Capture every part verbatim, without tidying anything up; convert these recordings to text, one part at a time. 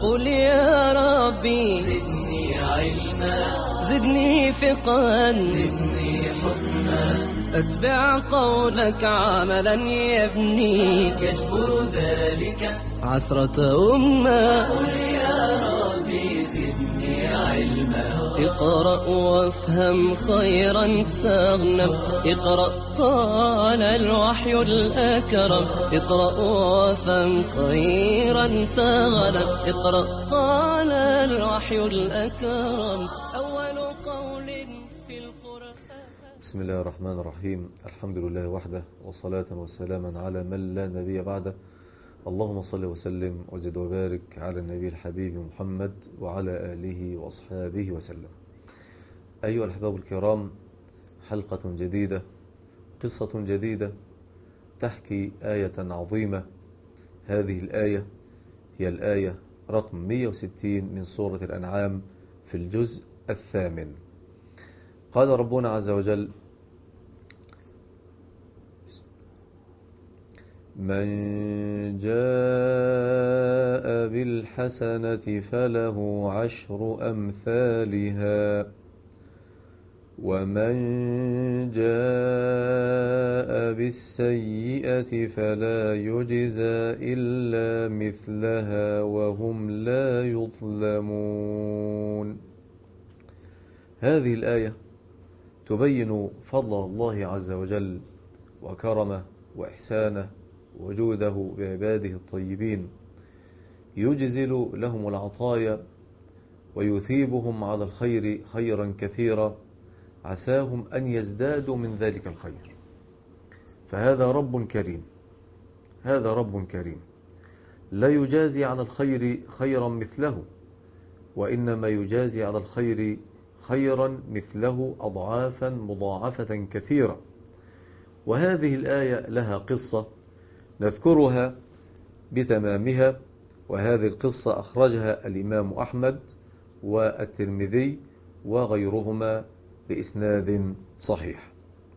قل يا ربي زدني علما زدني فقها زدني حكما أتبع قولك عملا يبني يجبر ذلك عثرة أمة. قل يا ربي زدني علما اقرأ وافهم خيرا تغنم. اقرأ قال الوحي الأكرم. اقرأ وافهم خيرا تغنم. اقرأ قال الوحي الأكرم أول قول في القرآن. بسم الله الرحمن الرحيم. الحمد لله وحده وصلاة وسلاما على من لا نبي بعده. اللهم صل وسلم وزد وبارك على النبي الحبيب محمد وعلى آله وأصحابه وسلم. أيها الأحباب الكرام، حلقة جديدة، قصة جديدة تحكي آية عظيمة. هذه الآية هي الآية رقم مئة وستين من سورة الأنعام في الجزء الثامن. قال ربنا عز وجل: من جاء بالحسنة فله عشر أمثالها ومن جاء بالسيئة فلا يجزى إلا مثلها وهم لا يظلمون. هذه الآية تبين فضل الله عز وجل وكرمه وإحسانه وجوده بعباده الطيبين، يجزل لهم العطايا ويثيبهم على الخير خيرا كثيرا عساهم أن يزدادوا من ذلك الخير. فهذا رب كريم، هذا رب كريم لا يجازي على الخير خيرا مثله، وإنما يجازي على الخير خيرا مثله أضعافا مضاعفة كثيرة. وهذه الآية لها قصة نذكرها بتمامها، وهذه القصة أخرجها الإمام أحمد والترمذي وغيرهما بإسناد صحيح.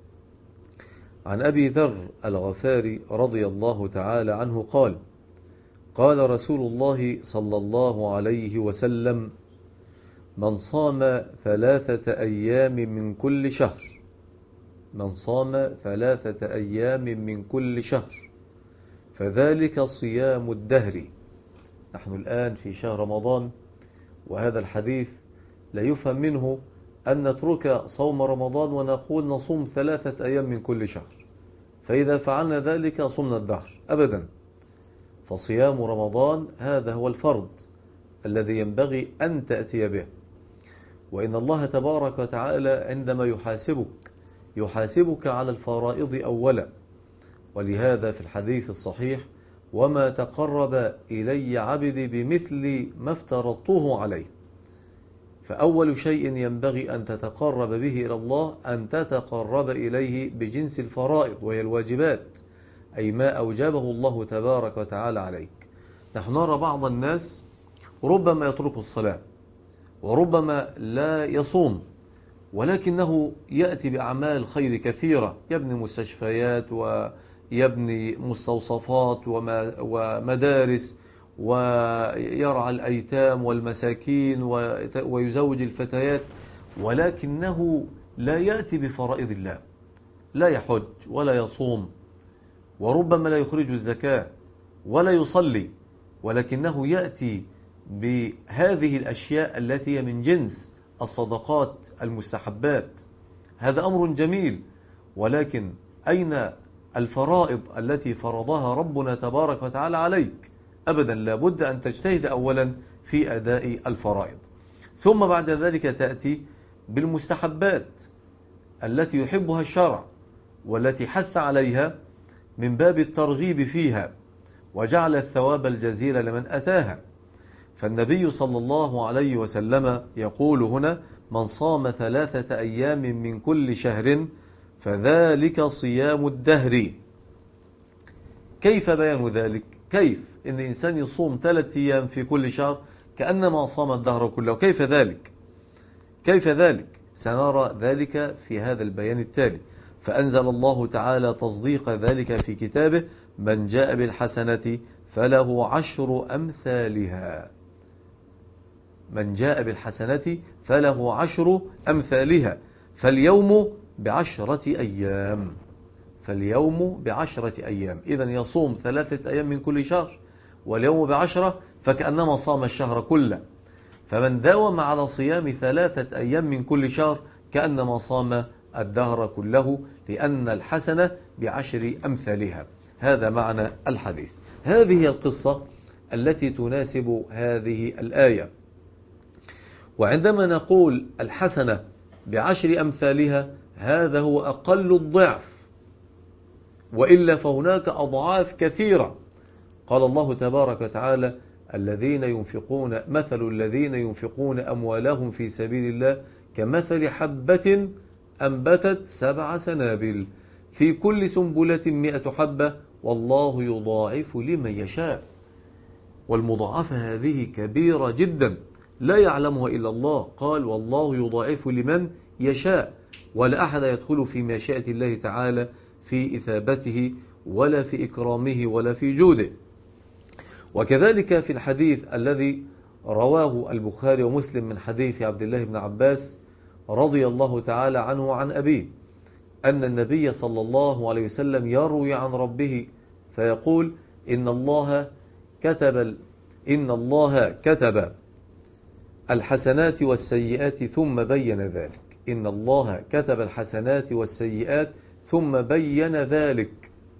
عن أبي ذر الغفاري رضي الله تعالى عنه قال: قال رسول الله صلى الله عليه وسلم: من صام ثلاثة أيام من كل شهر من صام ثلاثة أيام من كل شهر فذلك صيام الدهر. نحن الآن في شهر رمضان، وهذا الحديث لا يفهم منه أن نترك صوم رمضان ونقول نصوم ثلاثة أيام من كل شهر، فإذا فعلنا ذلك صمنا الدهر أبدا. فصيام رمضان هذا هو الفرض الذي ينبغي أن تأتي به. وإن الله تبارك وتعالى عندما يحاسبك يحاسبك على الفرائض أولا. ولهذا في الحديث الصحيح: وما تقرب إلي عبدي بمثل ما افترضته عليه. فأول شيء ينبغي أن تتقرب به إلى الله أن تتقرب إليه بجنس الفرائض وهي الواجبات، أي ما أوجبه الله تبارك وتعالى عليك. نحن نرى بعض الناس ربما يترك الصلاة وربما لا يصوم، ولكنه يأتي بأعمال خير كثيرة، يبني مستشفيات ويبني مستوصفات ومدارس ويرعى الأيتام والمساكين ويزوج الفتيات، ولكنه لا يأتي بفرائض الله، لا يحج ولا يصوم وربما لا يخرج الزكاة ولا يصلي، ولكنه يأتي بهذه الأشياء التي من جنس الصدقات المستحبات. هذا أمر جميل، ولكن أين الفرائض التي فرضها ربنا تبارك وتعالى عليك؟ أبدا، لابد أن تجتهد أولا في أداء الفرائض، ثم بعد ذلك تأتي بالمستحبات التي يحبها الشرع والتي حث عليها من باب الترغيب فيها وجعل الثواب الجزيل لمن أتاها. فالنبي صلى الله عليه وسلم يقول هنا: من صام ثلاثة أيام من كل شهر فذلك صيام الدهر. كيف بيان ذلك؟ كيف إن الإنسان يصوم ثلاثة أيام في كل شهر كأنما صام الدهر كله؟ كيف ذلك؟ كيف ذلك؟ سنرى ذلك في هذا البيان التالي. فأنزل الله تعالى تصديق ذلك في كتابه: من جاء بالحسنة فله عشر أمثالها. من جاء بالحسنة فله عشر أمثالها فاليوم بعشرة أيام فاليوم بعشرة أيام إذن يصوم ثلاثة أيام من كل شهر واليوم بعشرة فكأنما صام الشهر كله. فمن داوم على صيام ثلاثة أيام من كل شهر كأنما صام الدهر كله، لأن الحسنة بعشر أمثالها. هذا معنى الحديث. هذه القصة التي تناسب هذه الآية. وعندما نقول الحسنة بعشر أمثالها هذا هو أقل الضعف، وإلا فهناك أضعاف كثيرة. قال الله تبارك وتعالى الذين ينفقون مثل الذين ينفقون أموالهم في سبيل الله كمثل حبة أنبتت سبع سنابل في كل سنبلة مئة حبة والله يضاعف لمن يشاء. والمضاعفة هذه كبيرة جدا لا يعلمها إلا الله. قال والله يضاعف لمن يشاء، ولا أحد يدخل في مشيئة الله تعالى في إثابته ولا في إكرامه ولا في جوده. وكذلك في الحديث الذي رواه البخاري ومسلم من حديث عبد الله بن عباس رضي الله تعالى عنه وعن أبيه أن النبي صلى الله عليه وسلم يروي عن ربه فيقول إن الله كتب إن الله كتب الحسنات والسيئات ثم بين ذلك إن الله كتب الحسنات والسيئات ثم بين ذلك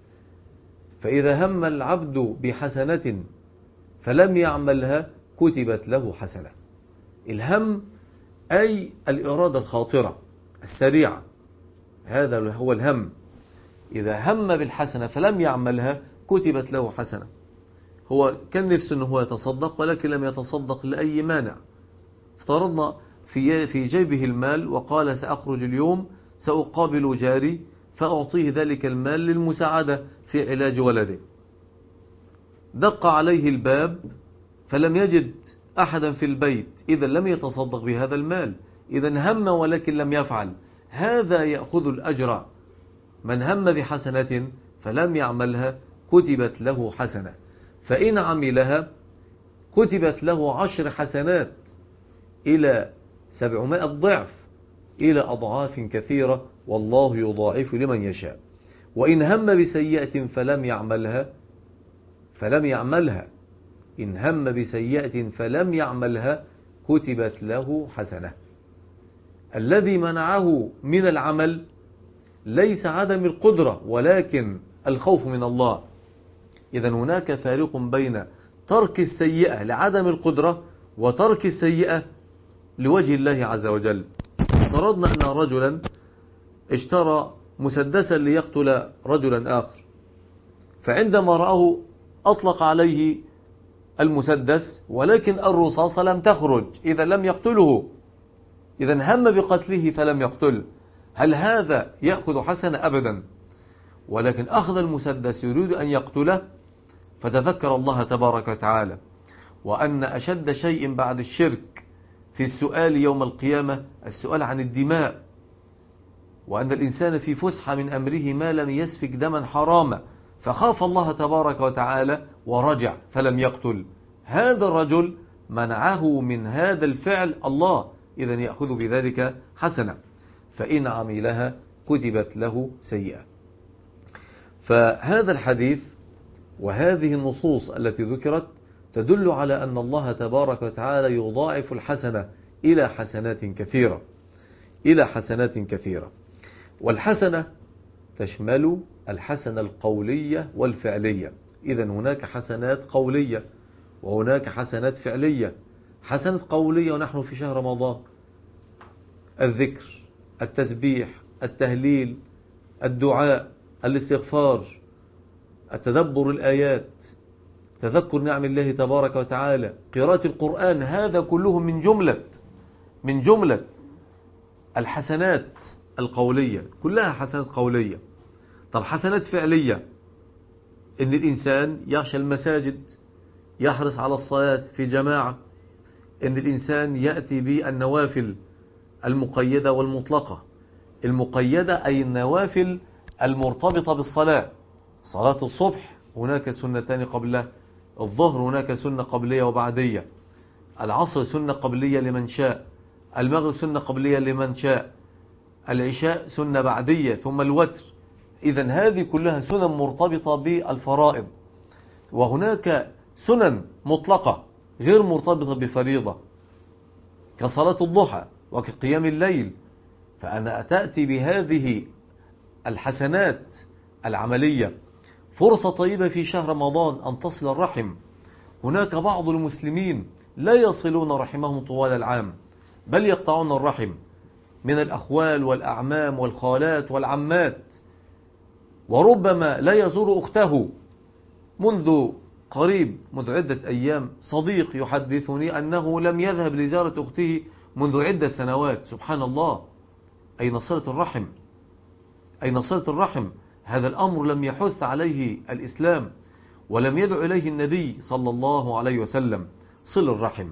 فإذا هم العبد بحسنة فلم يعملها كتبت له حسنة. الهم أي الإرادة الخاطرة السريعة، هذا هو الهم. إذا هم بالحسنة فلم يعملها كتبت له حسنة. هو كان نفسه أنه هو يتصدق ولكن لم يتصدق لأي مانع. افترضنا في في جيبه المال وقال سأخرج اليوم سأقابل جاري فأعطيه ذلك المال للمساعدة في علاج ولده. دق عليه الباب فلم يجد أحدا في البيت، إذا لم يتصدق بهذا المال. إذا هم ولكن لم يفعل، هذا يأخذ الأجر. من هم بحسنة فلم يعملها كتبت له حسنة، فإن عملها كتبت له عشر حسنات إلى سبعمائة ضعف إلى أضعاف كثيرة، والله يضاعف لمن يشاء. وإن هم بسيئة فلم يعملها فلم يعملها إن هم بسيئة فلم يعملها كتبت له حسنة. الذي منعه من العمل ليس عدم القدرة ولكن الخوف من الله. إذن هناك فارق بين ترك السيئة لعدم القدرة وترك السيئة لوجه الله عز وجل. افترضنا أن رجلا اشترى مسدسا ليقتل رجلا آخر، فعندما رآه أطلق عليه المسدس ولكن الرصاص لم تخرج، إذا لم يقتله، إذا هم بقتله فلم يقتل. هل هذا يأخذ حسنة؟ أبدا. ولكن أخذ المسدس يريد أن يقتله فتذكر الله تبارك وتعالى، وأن أشد شيء بعد الشرك في السؤال يوم القيامة السؤال عن الدماء، وأن الإنسان في فسحة من أمره ما لم يسفك دما حراما، فخاف الله تبارك وتعالى ورجع فلم يقتل. هذا الرجل منعه من هذا الفعل الله، إذا يأخذ بذلك حسنة، فإن عملها كتبت له سيئة. فهذا الحديث وهذه النصوص التي ذكرت تدل على أن الله تبارك وتعالى يضاعف الحسنة إلى حسنات كثيرة إلى حسنات كثيرة. والحسنة تشمل الحسنة القولية والفعلية. إذا هناك حسنات قولية وهناك حسنات فعلية. حسنات قولية ونحن في شهر رمضان، الذكر، التسبيح، التهليل، الدعاء، الاستغفار، التدبر الآيات، تذكر نعم الله تبارك وتعالى، قراءة القرآن، هذا كله من جملة من جملة الحسنات القولية، كلها حسنات قولية. طب حسنات فعلية، إن الإنسان يخشى المساجد، يحرص على الصلاة في جماعة، إن الإنسان يأتي بالنوافل المقيدة والمطلقة. المقيدة أي النوافل المرتبطة بالصلاة، صلاة الصبح هناك سنتان قبله، الظهر هناك سنة قبلية وبعدية، العصر سنة قبلية لمن شاء، المغرب سنة قبلية لمن شاء، العشاء سنة بعدية، ثم الوتر. إذن هذه كلها سنن مرتبطة بالفرائض. وهناك سنن مطلقة غير مرتبطة بفريضة كصلاة الضحى وكقيام الليل، فأنا تأتي بهذه الحسنات العملية. فرصة طيبة في شهر رمضان أن تصل الرحم. هناك بعض المسلمين لا يصلون رحمهم طوال العام، بل يقطعون الرحم من الأخوال والأعمام والخالات والعمات، وربما لا يزور أخته. منذ قريب، منذ عدة أيام، صديق يحدثني أنه لم يذهب لزيارة أخته منذ عدة سنوات. سبحان الله، أين صلة الرحم؟ أين صلة الرحم؟ هذا الأمر لم يحث عليه الإسلام ولم يدعو إليه النبي صلى الله عليه وسلم. صل الرحم،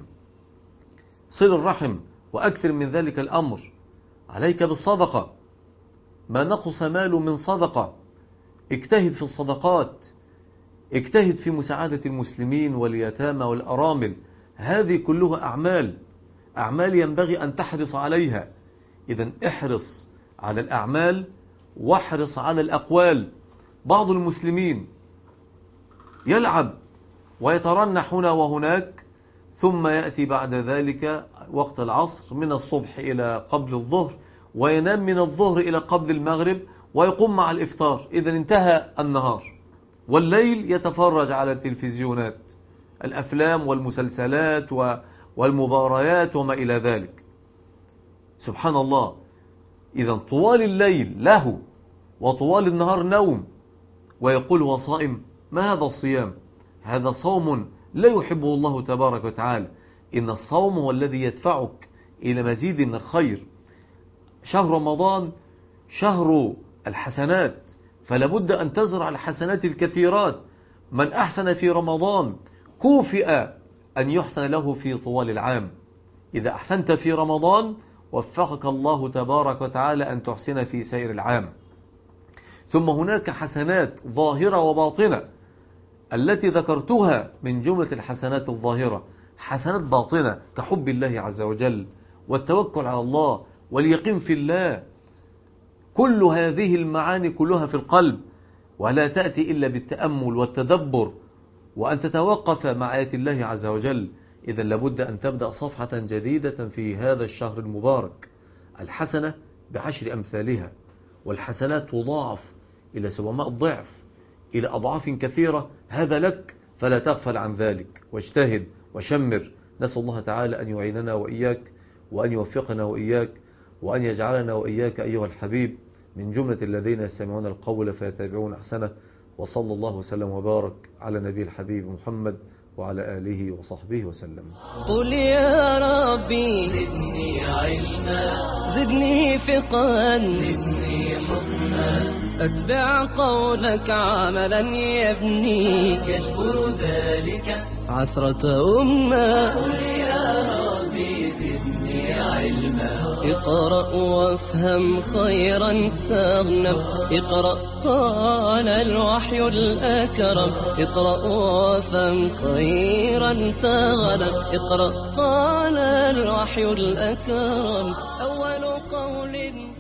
صل الرحم، وأكثر من ذلك الأمر عليك بالصدقة. ما نقص مال من صدقة. اجتهد في الصدقات، اجتهد في مساعدة المسلمين واليتامى والأرامل. هذه كلها أعمال أعمال ينبغي أن تحرص عليها. إذن احرص على الأعمال واحرص على الأقوال. بعض المسلمين يلعب ويترنح هنا وهناك، ثم يأتي بعد ذلك وقت العصر من الصبح إلى قبل الظهر، وينام من الظهر إلى قبل المغرب، ويقوم مع الإفطار. إذن انتهى النهار، والليل يتفرج على التلفزيونات، الأفلام والمسلسلات والمباريات وما إلى ذلك. سبحان الله. إذن طوال الليل له وطوال النهار نوم، ويقول هو صائم. ما هذا الصيام؟ هذا صوم لا يحبه الله تبارك وتعالى. إن الصوم هو الذي يدفعك إلى مزيد من الخير. شهر رمضان شهر الحسنات، فلا بد أن تزرع الحسنات الكثيرات. من أحسن في رمضان كوفئ أن يحسن له في طوال العام. إذا أحسنت في رمضان وفقك الله تبارك وتعالى أن تحسن في سائر العام. ثم هناك حسنات ظاهرة وباطنة. التي ذكرتها من جملة الحسنات الظاهرة حسنات باطنة كحب الله عز وجل والتوكل على الله واليقين في الله. كل هذه المعاني كلها في القلب، ولا تأتي إلا بالتأمل والتدبر وأن تتوقف مع آيات الله عز وجل. إذا لابد أن تبدأ صفحة جديدة في هذا الشهر المبارك. الحسنة بعشر أمثالها، والحسنات تضاعف إلى سبعمائة ضعف، إلى أضعاف كثيرة. هذا لك، فلا تغفل عن ذلك، واجتهد وشمر. نسأل الله تعالى أن يعيننا وإياك، وأن يوفقنا وإياك، وأن يجعلنا وإياك أيها الحبيب من جملة الذين يستمعون القول فيتبعون أحسنه. وصلى الله وسلم وبارك على نبي الحبيب محمد وعلى آله وصحبه وسلم. قل يا ربي زدني علما، زدني فقها، زدني حكما، أتبع قولك عملا يبني يجبر ذلك عثرة أمة. قل يا ربي زدني علما، اقرأ وافهم خيرا تغنم، اقرأ قال الوحي الأكرم، اقرأ وافهم خيرا تغنم، اقرأ قال الوحي الأكرم. أول قول